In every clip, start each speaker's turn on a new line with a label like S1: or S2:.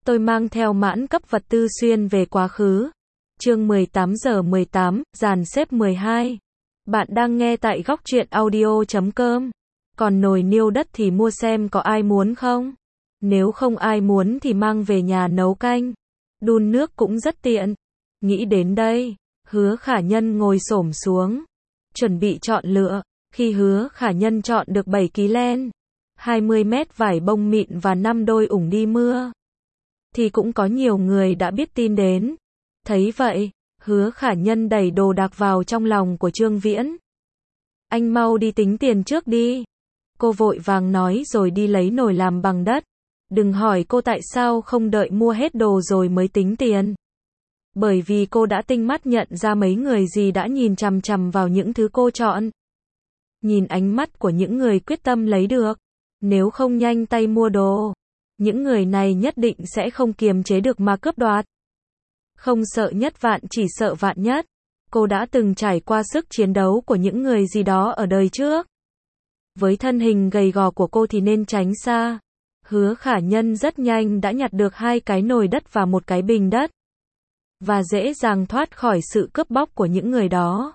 S1: Tôi mang theo mãn cấp vật tư xuyên về quá khứ. Chương 18 giờ 18, dàn xếp 12. Bạn đang nghe tại góc truyện audio.com. Còn nồi niêu đất thì mua xem có ai muốn không? Nếu không ai muốn thì mang về nhà nấu canh. Đun nước cũng rất tiện. Nghĩ đến đây, Hứa Khả Nhân ngồi xổm xuống, chuẩn bị chọn lựa. Khi Hứa Khả Nhân chọn được 7 ký len, 20 mét vải bông mịn và 5 đôi ủng đi mưa, thì cũng có nhiều người đã biết tin đến. Thấy vậy, Hứa Khả Nhân đẩy đồ đạc vào trong lòng của Trương Viễn. Anh mau đi tính tiền trước đi. Cô vội vàng nói rồi đi lấy nồi làm bằng đất. Đừng hỏi cô tại sao không đợi mua hết đồ rồi mới tính tiền. Bởi vì cô đã tinh mắt nhận ra mấy người gì đã nhìn chằm chằm vào những thứ cô chọn. Nhìn ánh mắt của những người quyết tâm lấy được. Nếu không nhanh tay mua đồ, những người này nhất định sẽ không kiềm chế được mà cướp đoạt. Không sợ nhất vạn chỉ sợ vạn nhất. Cô đã từng trải qua sức chiến đấu của những người gì đó ở đời trước. Với thân hình gầy gò của cô thì nên tránh xa. Hứa Khả Nhân rất nhanh đã nhặt được 2 cái nồi đất và 1 cái bình đất. Và dễ dàng thoát khỏi sự cướp bóc của những người đó.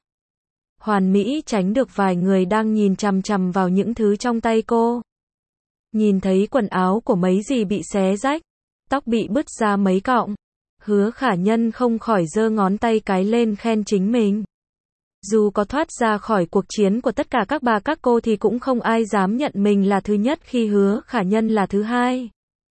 S1: Hoàn mỹ tránh được vài người đang nhìn chằm chằm vào những thứ trong tay cô. Nhìn thấy quần áo của mấy dì bị xé rách, tóc bị bứt ra mấy cọng. Hứa Khả Nhân không khỏi giơ ngón tay cái lên khen chính mình. Dù có thoát ra khỏi cuộc chiến của tất cả các bà các cô thì cũng không ai dám nhận mình là thứ nhất khi Hứa Khả Nhân là thứ hai.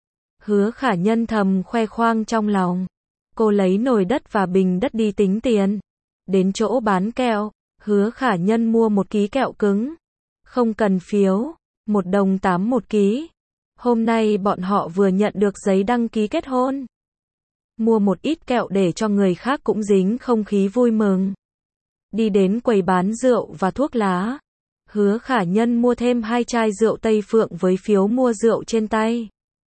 S1: Hứa Khả Nhân thầm khoe khoang trong lòng. Cô lấy nồi đất và bình đất đi tính tiền. Đến chỗ bán kẹo, Hứa Khả Nhân mua 1 ký kẹo cứng. Không cần phiếu, 1 đồng 8 1 ký. Hôm nay bọn họ vừa nhận được giấy đăng ký kết hôn. Mua một ít kẹo để cho người khác cũng dính không khí vui mừng. Đi đến quầy bán rượu và thuốc lá. Hứa Khả Nhân mua thêm 2 chai rượu Tây Phượng với phiếu mua rượu trên tay.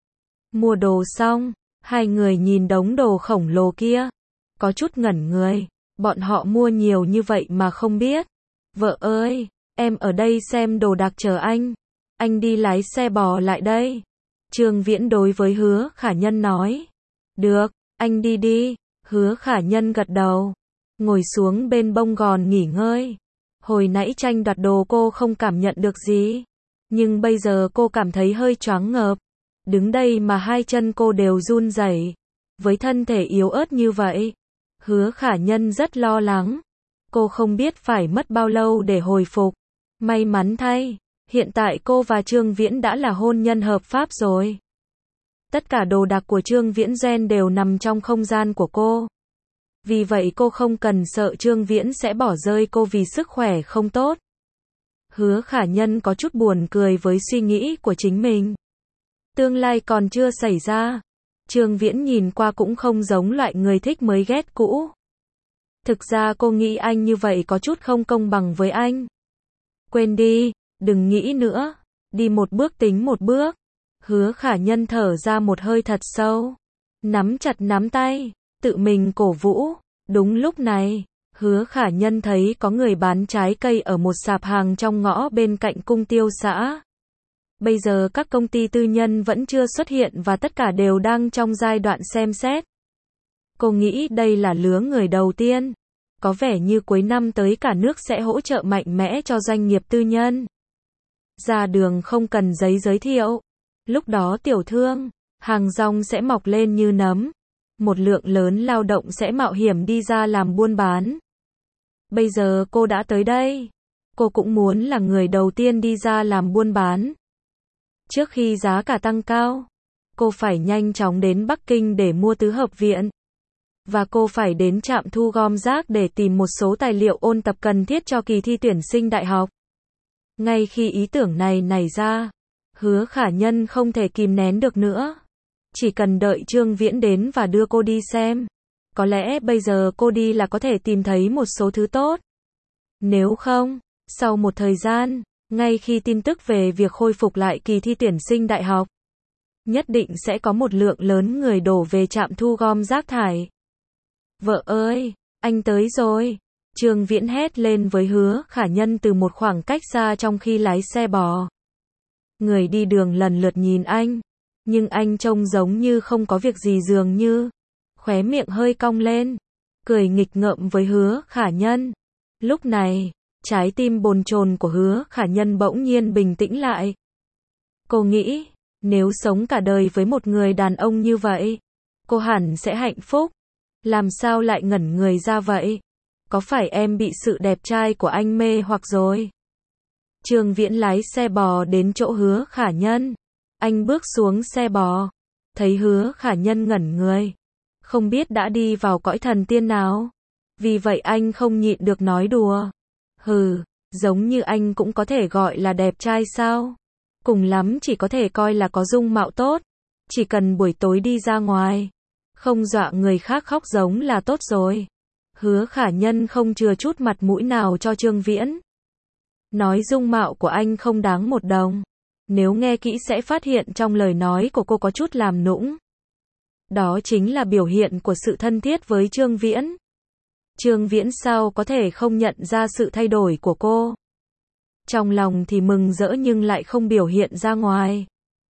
S1: Mua đồ xong, hai người nhìn đống đồ khổng lồ kia. Có chút ngẩn người. Bọn họ mua nhiều như vậy mà không biết. Vợ ơi, em ở đây xem đồ đạc chờ anh. Anh đi lái xe bò lại đây. Trương Viễn đối với Hứa Khả Nhân nói. Được, anh đi đi. Hứa Khả Nhân gật đầu. Ngồi xuống bên bông gòn nghỉ ngơi. Hồi nãy tranh đoạt đồ cô không cảm nhận được gì. Nhưng bây giờ cô cảm thấy hơi choáng ngợp. Đứng đây mà 2 chân cô đều run rẩy. Với thân thể yếu ớt như vậy, Hứa Khả Nhân rất lo lắng. Cô không biết phải mất bao lâu để hồi phục. May mắn thay, hiện tại cô và Trương Viễn đã là hôn nhân hợp pháp rồi. Tất cả đồ đạc của Trương Viễn Gen đều nằm trong không gian của cô. Vì vậy cô không cần sợ Trương Viễn sẽ bỏ rơi cô vì sức khỏe không tốt. Hứa Khả Nhân có chút buồn cười với suy nghĩ của chính mình. Tương lai còn chưa xảy ra. Trương Viễn nhìn qua cũng không giống loại người thích mới ghét cũ. Thực ra cô nghĩ anh như vậy có chút không công bằng với anh. Quên đi, đừng nghĩ nữa. Đi một bước tính một bước. Hứa Khả Nhân thở ra một hơi thật sâu. Nắm chặt nắm tay, tự mình cổ vũ. Đúng lúc này, Hứa Khả Nhân thấy có người bán trái cây ở một sạp hàng trong ngõ bên cạnh cung tiêu xã. Bây giờ các công ty tư nhân vẫn chưa xuất hiện và tất cả đều đang trong giai đoạn xem xét. Cô nghĩ đây là lứa người đầu tiên. Có vẻ như cuối năm tới cả nước sẽ hỗ trợ mạnh mẽ cho doanh nghiệp tư nhân. Ra đường không cần giấy giới thiệu. Lúc đó tiểu thương, hàng rong sẽ mọc lên như nấm. Một lượng lớn lao động sẽ mạo hiểm đi ra làm buôn bán. Bây giờ cô đã tới đây. Cô cũng muốn là người đầu tiên đi ra làm buôn bán. Trước khi giá cả tăng cao, cô phải nhanh chóng đến Bắc Kinh để mua tứ hợp viện. Và cô phải đến trạm thu gom rác để tìm một số tài liệu ôn tập cần thiết cho kỳ thi tuyển sinh đại học. Ngay khi ý tưởng này nảy ra, Hứa Khả Nhân không thể kìm nén được nữa. Chỉ cần đợi Trương Viễn đến và đưa cô đi xem. Có lẽ bây giờ cô đi là có thể tìm thấy một số thứ tốt. Nếu không, sau một thời gian, ngay khi tin tức về việc khôi phục lại kỳ thi tuyển sinh đại học, nhất định sẽ có một lượng lớn người đổ về trạm thu gom rác thải. Vợ ơi, anh tới rồi. Trương Viễn hét lên với Hứa Khả Nhân từ một khoảng cách xa trong khi lái xe bò. Người đi đường lần lượt nhìn anh. Nhưng anh trông giống như không có việc gì dường như. Khóe miệng hơi cong lên, cười nghịch ngợm với Hứa Khả Nhân. Lúc này, trái tim bồn chồn của Hứa Khả Nhân bỗng nhiên bình tĩnh lại. Cô nghĩ, nếu sống cả đời với một người đàn ông như vậy, cô hẳn sẽ hạnh phúc. Làm sao lại ngẩn người ra vậy? Có phải em bị sự đẹp trai của anh mê hoặc rồi? Trương Viễn lái xe bò đến chỗ Hứa Khả Nhân. Anh bước xuống xe bò, thấy Hứa Khả Nhân ngẩn người, không biết đã đi vào cõi thần tiên nào. Vì vậy anh không nhịn được nói đùa. Hừ, giống như anh cũng có thể gọi là đẹp trai sao? Cùng lắm chỉ có thể coi là có dung mạo tốt. Chỉ cần buổi tối đi ra ngoài, không dọa người khác khóc giống là tốt rồi. Hứa Khả Nhân không chừa chút mặt mũi nào cho Trương Viễn. Nói dung mạo của anh không đáng một đồng. Nếu nghe kỹ sẽ phát hiện trong lời nói của cô có chút làm nũng. Đó chính là biểu hiện của sự thân thiết với Trương Viễn. Trương Viễn sao có thể không nhận ra sự thay đổi của cô? Trong lòng thì mừng rỡ nhưng lại không biểu hiện ra ngoài.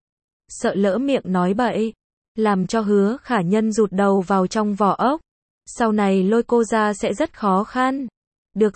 S1: Sợ lỡ miệng nói bậy, làm cho Hứa Khả Nhân rụt đầu vào trong vỏ ốc. Sau này lôi cô ra sẽ rất khó khăn. Được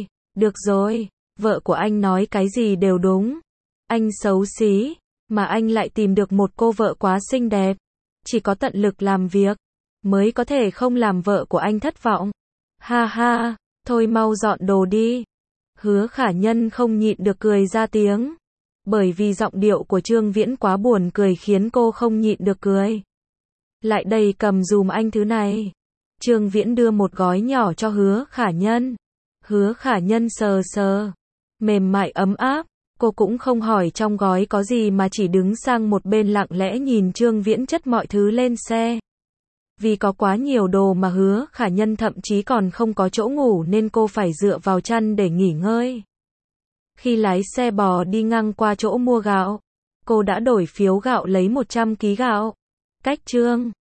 S1: rồi, vợ của anh nói cái gì đều đúng. Anh xấu xí, mà anh lại tìm được một cô vợ quá xinh đẹp. Chỉ có tận lực làm việc, mới có thể không làm vợ của anh thất vọng. Ha ha, thôi mau dọn đồ đi. Hứa Khả Nhân không nhịn được cười ra tiếng. Bởi vì giọng điệu của Trương Viễn quá buồn cười khiến cô không nhịn được cười. Lại đây cầm dùm anh thứ này. Trương Viễn đưa một gói nhỏ cho Hứa Khả Nhân. Hứa Khả Nhân sờ sờ, mềm mại ấm áp. Cô cũng không hỏi trong gói có gì mà chỉ đứng sang một bên lặng lẽ nhìn Trương Viễn chất mọi thứ lên xe. Vì có quá nhiều đồ mà Hứa Khả Nhân thậm chí còn không có chỗ ngủ nên cô phải dựa vào chăn để nghỉ ngơi. Khi lái xe bò đi ngang qua chỗ mua gạo, cô đã đổi phiếu gạo lấy 100 kg gạo. Cách Trương